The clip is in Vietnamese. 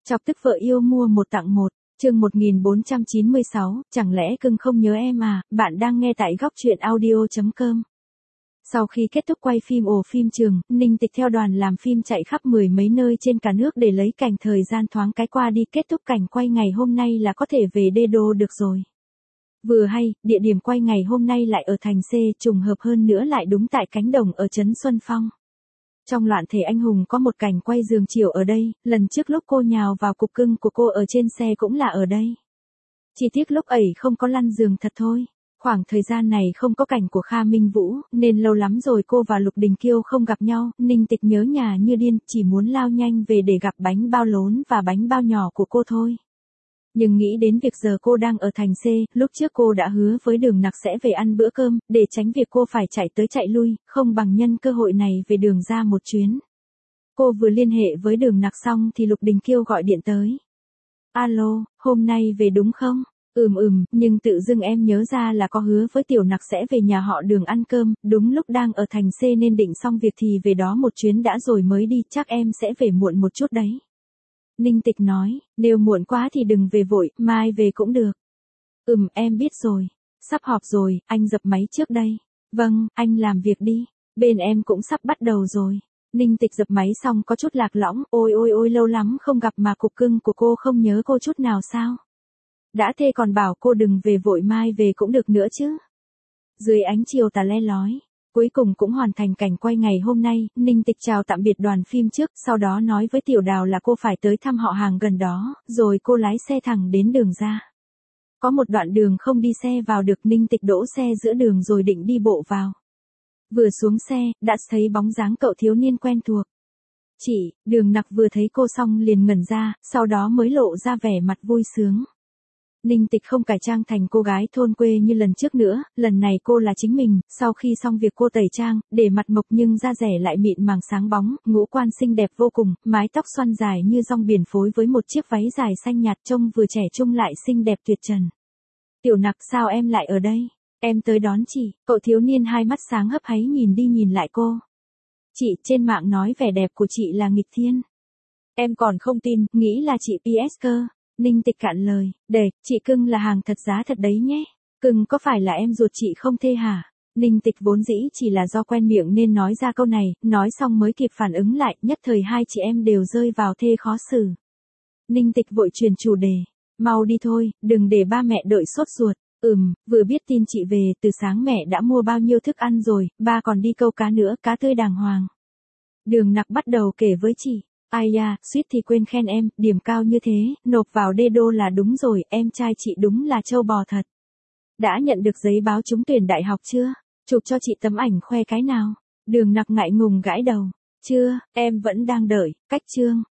Chọc tức vợ yêu mua một tặng một, chương 1496, chẳng lẽ cưng không nhớ em à, bạn đang nghe tại góc truyện audio.com. Sau khi kết thúc quay phim phim trường, Ninh Tịch theo đoàn làm phim chạy khắp mười mấy nơi trên cả nước để lấy cảnh thời gian thoáng cái qua đi, kết thúc cảnh quay ngày hôm nay là có thể về Đê Đô được rồi. Vừa hay, địa điểm quay ngày hôm nay lại ở thành C, trùng hợp hơn nữa lại đúng tại cánh đồng ở trấn Xuân Phong. Trong loạn thể anh hùng có một cảnh quay giường chiều ở đây, lần trước lúc cô nhào vào cục cưng của cô ở trên xe cũng là ở đây. Chỉ tiếc lúc ấy không có lăn giường thật thôi. Khoảng thời gian này không có cảnh của Kha Minh Vũ, nên lâu lắm rồi cô và Lục Đình Kiêu không gặp nhau, Ninh Tịch nhớ nhà như điên, chỉ muốn lao nhanh về để gặp bánh bao lớn và bánh bao nhỏ của cô thôi. Nhưng nghĩ đến việc giờ cô đang ở thành C, lúc trước cô đã hứa với Đường Nặc sẽ về ăn bữa cơm, để tránh việc cô phải chạy tới chạy lui, không bằng nhân cơ hội này về đường ra một chuyến. Cô vừa liên hệ với Đường Nặc xong thì Lục Đình Kiêu gọi điện tới. Alo, hôm nay về đúng không? Nhưng tự dưng em nhớ ra là có hứa với Tiểu Nặc sẽ về nhà họ Đường ăn cơm, đúng lúc đang ở thành C nên định xong việc thì về đó một chuyến đã rồi mới đi, chắc em sẽ về muộn một chút đấy. Ninh Tịch nói, nếu muộn quá thì đừng về vội, mai về cũng được. Em biết rồi. Sắp họp rồi, anh dập máy trước đây. Vâng, anh làm việc đi. Bên em cũng sắp bắt đầu rồi. Ninh Tịch dập máy xong có chút lạc lõng, ôi lâu lắm không gặp mà cục cưng của cô không nhớ cô chút nào sao? Đã thế còn bảo cô đừng về vội, mai về cũng được nữa chứ. Dưới ánh chiều tà le lói, cuối cùng cũng hoàn thành cảnh quay ngày hôm nay, Ninh Tịch chào tạm biệt đoàn phim trước, sau đó nói với Tiểu Đào là cô phải tới thăm họ hàng gần đó, rồi cô lái xe thẳng đến đường ra. Có một đoạn đường không đi xe vào được, Ninh Tịch đỗ xe giữa đường rồi định đi bộ vào. Vừa xuống xe, đã thấy bóng dáng cậu thiếu niên quen thuộc. Chị, Đường Nặc vừa thấy cô xong liền ngẩn ra, sau đó mới lộ ra vẻ mặt vui sướng. Ninh Tịch không cải trang thành cô gái thôn quê như lần trước nữa, lần này cô là chính mình, sau khi xong việc cô tẩy trang, để mặt mộc nhưng da rẻ lại mịn màng sáng bóng, ngũ quan xinh đẹp vô cùng, mái tóc xoăn dài như rong biển phối với một chiếc váy dài xanh nhạt trông vừa trẻ trung lại xinh đẹp tuyệt trần. Tiểu Nặc, sao em lại ở đây? Em tới đón chị. Cậu thiếu niên hai mắt sáng hấp háy nhìn đi nhìn lại cô. Chị, trên mạng nói vẻ đẹp của chị là nghịch thiên. Em còn không tin, nghĩ là chị PS cơ. Ninh Tịch cạn lời, chị cưng là hàng thật giá thật đấy nhé. Cưng có phải là em ruột chị không thê hả? Ninh Tịch vốn dĩ chỉ là do quen miệng nên nói ra câu này, nói xong mới kịp phản ứng lại, nhất thời hai chị em đều rơi vào thê khó xử. Ninh Tịch vội chuyển chủ đề, mau đi thôi, đừng để ba mẹ đợi sốt ruột. Vừa biết tin chị về, từ sáng mẹ đã mua bao nhiêu thức ăn rồi, ba còn đi câu cá nữa, cá tươi đàng hoàng. Đường Nặc bắt đầu kể với chị. Ai da, suýt thì quên khen em, điểm cao như thế, nộp vào Đê Đô là đúng rồi, em trai chị đúng là trâu bò thật. Đã nhận được giấy báo trúng tuyển đại học chưa? Chụp cho chị tấm ảnh khoe cái nào. Đường Nặc ngại ngùng gãi đầu. Chưa, em vẫn đang đợi, cách chương.